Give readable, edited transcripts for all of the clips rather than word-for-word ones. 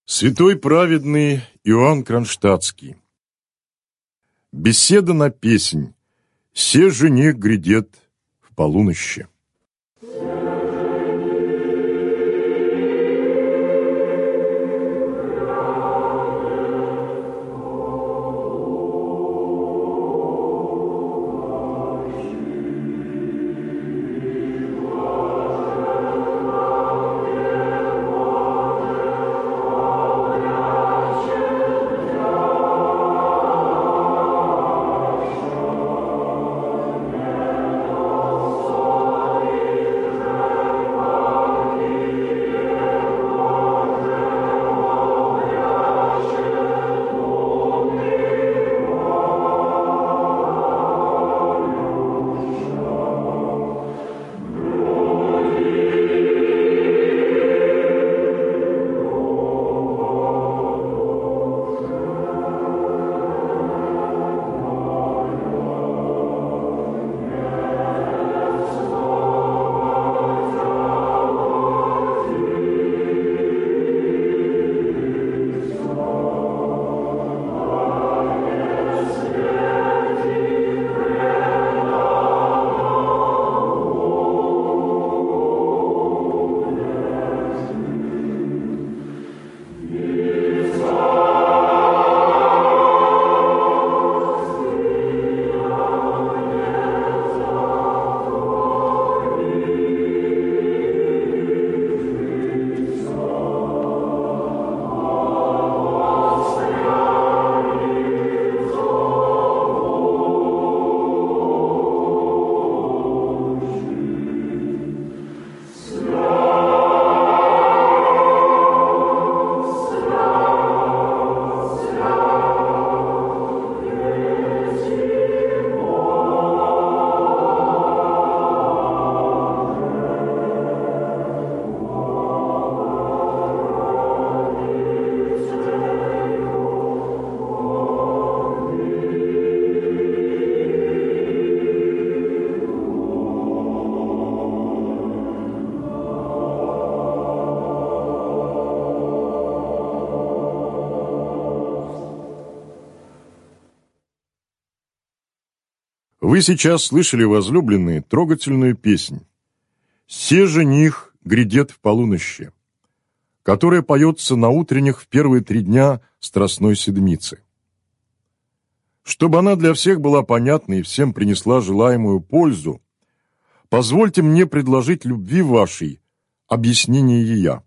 Святой праведный Иоанн Кронштадтский. Беседа на песнь. Се жених грядет в полуноще. Вы сейчас слышали, возлюбленные, трогательную песнь «Се жених грядет в полуноще», которая поется на утренних в первые 3 дня Страстной Седмицы. Чтобы она для всех была понятна и всем принесла желаемую пользу, позвольте мне предложить любви вашей объяснение ея.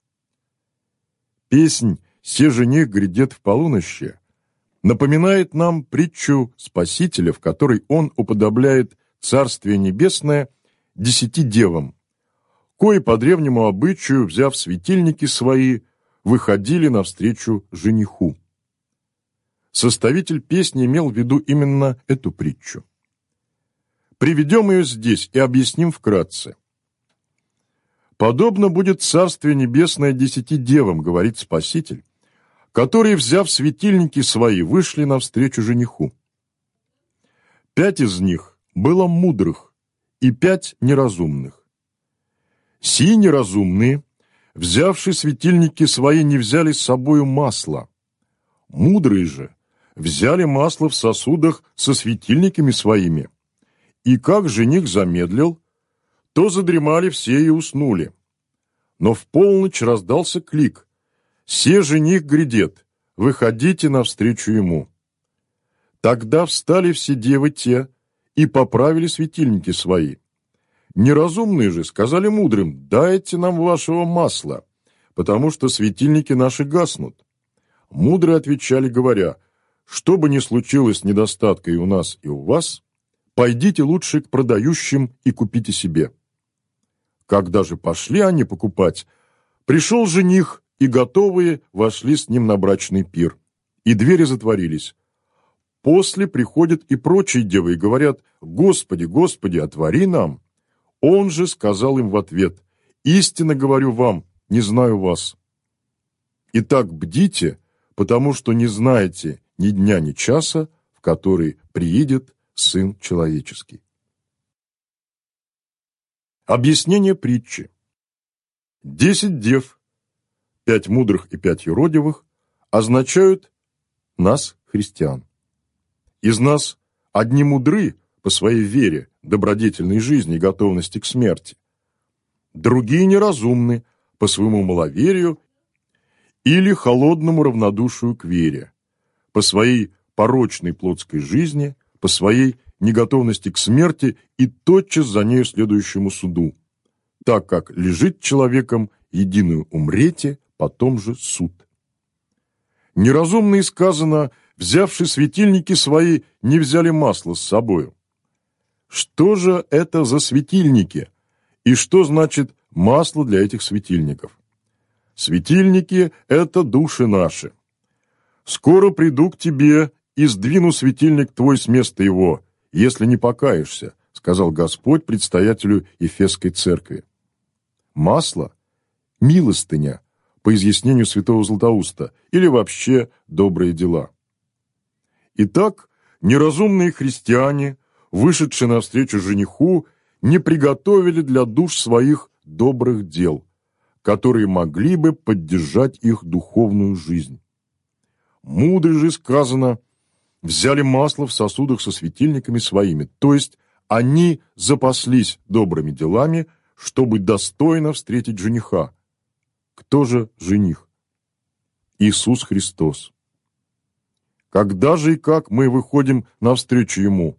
Песнь «Се жених грядет в полуноще» напоминает нам притчу Спасителя, в которой он уподобляет Царствие Небесное 10 девам, кои по древнему обычаю, взяв светильники свои, выходили навстречу жениху. Составитель песни имел в виду именно эту притчу. Приведем ее здесь и объясним вкратце. «Подобно будет Царствие Небесное 10 девам, говорит Спаситель, которые, взяв светильники свои, вышли навстречу жениху. 5 из них было мудрых и 5 неразумных. Сии неразумные, взявши светильники свои, не взяли с собою масла. Мудрые же взяли масло в сосудах со светильниками своими. И как жених замедлил, то задремали все и уснули. Но в полночь раздался клик: «Се жених грядет, выходите навстречу ему». Тогда встали все девы те и поправили светильники свои. Неразумные же сказали мудрым: «Дайте нам вашего масла, потому что светильники наши гаснут». Мудрые отвечали, говоря: «Что бы ни случилось недостатка и у нас, и у вас, пойдите лучше к продающим и купите себе». Когда же пошли они покупать, пришел жених, и готовые вошли с ним на брачный пир, и двери затворились. После приходят и прочие девы и говорят: «Господи, Господи, отвори нам». Он же сказал им в ответ: «Истинно говорю вам, не знаю вас». Итак, бдите, потому что не знаете ни дня, ни часа, в который приедет Сын Человеческий. Объяснение притчи. 10 дев, 5 мудрых и 5 юродивых, означают нас, христиан. Из нас одни мудры по своей вере, добродетельной жизни и готовности к смерти, другие неразумны по своему маловерию или холодному равнодушию к вере, по своей порочной плотской жизни, по своей неготовности к смерти и тотчас за нею следующему суду, так как лежит человеком единую умрете, потом же суд. Неразумные, сказано, взявши светильники свои, не взяли масла с собою. Что же это за светильники? И что значит масло для этих светильников? Светильники – это души наши. Скоро приду к тебе и сдвину светильник твой с места его, если не покаешься, сказал Господь предстоятелю Ефесской церкви. Масло – милостыня, по изъяснению святого Златоуста, или вообще добрые дела. Итак, неразумные христиане, вышедшие навстречу жениху, не приготовили для душ своих добрых дел, которые могли бы поддержать их духовную жизнь. Мудрые же, сказано, взяли масло в сосудах со светильниками своими, то есть они запаслись добрыми делами, чтобы достойно встретить жениха. Кто же жених? Иисус Христос. Когда же и как мы выходим навстречу Ему?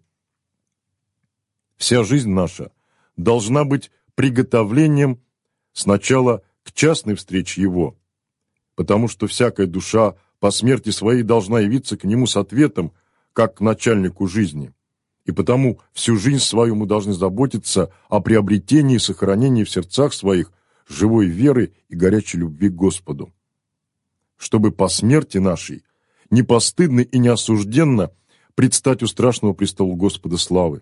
Вся жизнь наша должна быть приготовлением сначала к частной встрече Его, потому что всякая душа по смерти своей должна явиться к Нему с ответом, как к начальнику жизни, и потому всю жизнь свою мы должны заботиться о приобретении и сохранении в сердцах своих живой веры и горячей любви к Господу, чтобы по смерти нашей не постыдно и не осужденно предстать у страшного престола Господа славы.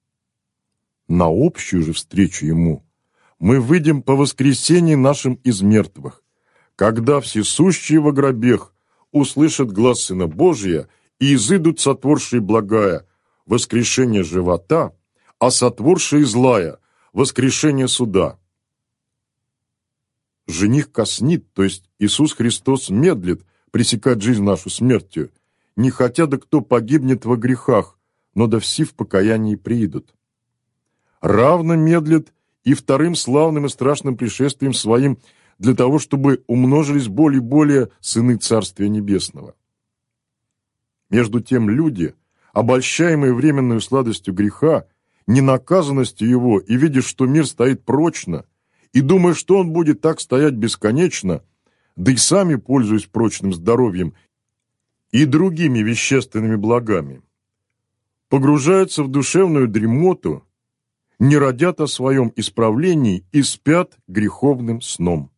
На общую же встречу Ему мы выйдем по воскресении нашим из мертвых, когда всесущие во гробех услышат глас Сына Божия и изыдут сотворшие благая, воскрешение живота, а сотворшие злая, воскрешение суда. Жених коснит, то есть Иисус Христос медлит пресекать жизнь нашу смертью, не хотя да кто погибнет во грехах, но да все в покаянии приидут. Равно медлит и вторым славным и страшным пришествием своим для того, чтобы умножились более и более сыны Царствия Небесного. Между тем люди, обольщаемые временной сладостью греха, ненаказанностью его и видя, что мир стоит прочно, и думая, что он будет так стоять бесконечно, да и сами пользуясь прочным здоровьем и другими вещественными благами, погружаются в душевную дремоту, не родят о своем исправлении и спят греховным сном.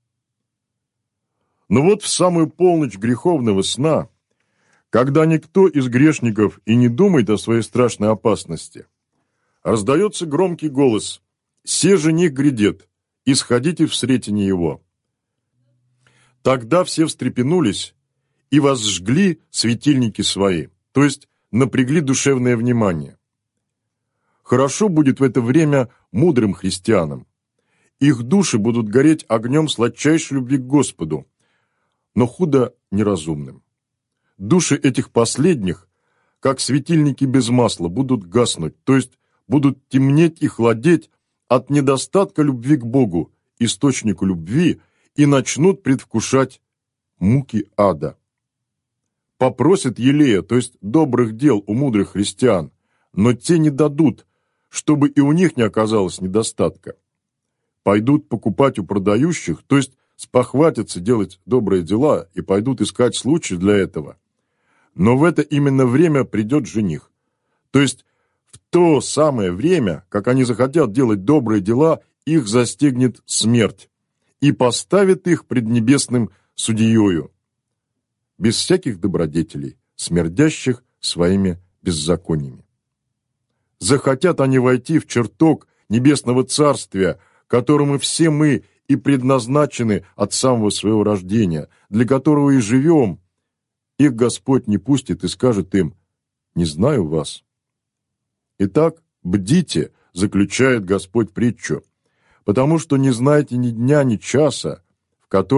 Но вот в самую полночь греховного сна, когда никто из грешников и не думает о своей страшной опасности, раздается громкий голос: «Се жених грядет, исходите в сретение его». Тогда все встрепенулись и возжгли светильники свои, то есть напрягли душевное внимание. Хорошо будет в это время мудрым христианам. Их души будут гореть огнем сладчайшей любви к Господу, но худо неразумным. Души этих последних, как светильники без масла, будут гаснуть, то есть будут темнеть и хладеть от недостатка любви к Богу, источнику любви, и начнут предвкушать муки ада. Попросят елея, то есть добрых дел у мудрых христиан, но те не дадут, чтобы и у них не оказалось недостатка. Пойдут покупать у продающих, то есть спохватятся делать добрые дела и пойдут искать случай для этого. Но в это именно время придет жених. То есть в то самое время, как они захотят делать добрые дела, их застигнет смерть и поставит их пред небесным судьею, без всяких добродетелей, смердящих своими беззакониями. Захотят они войти в чертог небесного царствия, которому все мы и предназначены от самого своего рождения, для которого и живем, их Господь не пустит и скажет им: «Не знаю вас». Итак, бдите, заключает Господь притчу, потому что не знаете ни дня, ни часа, в который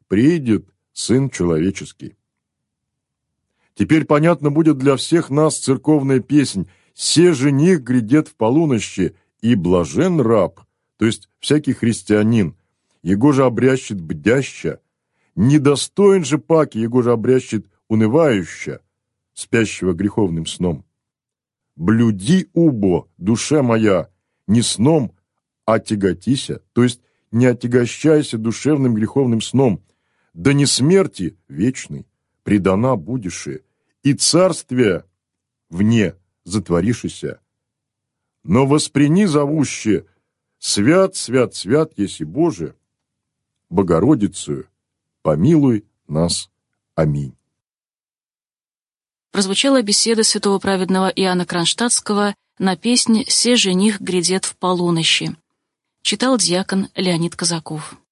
приидет Сын Человеческий. Теперь понятно будет для всех нас церковная песнь «Се жених грядет в полунощи, и блажен раб», то есть всякий христианин, его же обрящет бдяща, недостоин же паки, его же обрящет унывающа, спящего греховным сном. «Блюди убо, душа моя, не сном, а тяготися», то есть не отягощайся душевным греховным сном, да не смерти вечной предана будешь, и царствие вне затворишися. Но восприни зовуще, свят, свят, свят, еси Боже, Богородицею, помилуй нас. Аминь. Прозвучала беседа святого праведного Иоанна Кронштадтского на песнь «Се жених грядет в полунощи». Читал диакон Леонид Казаков.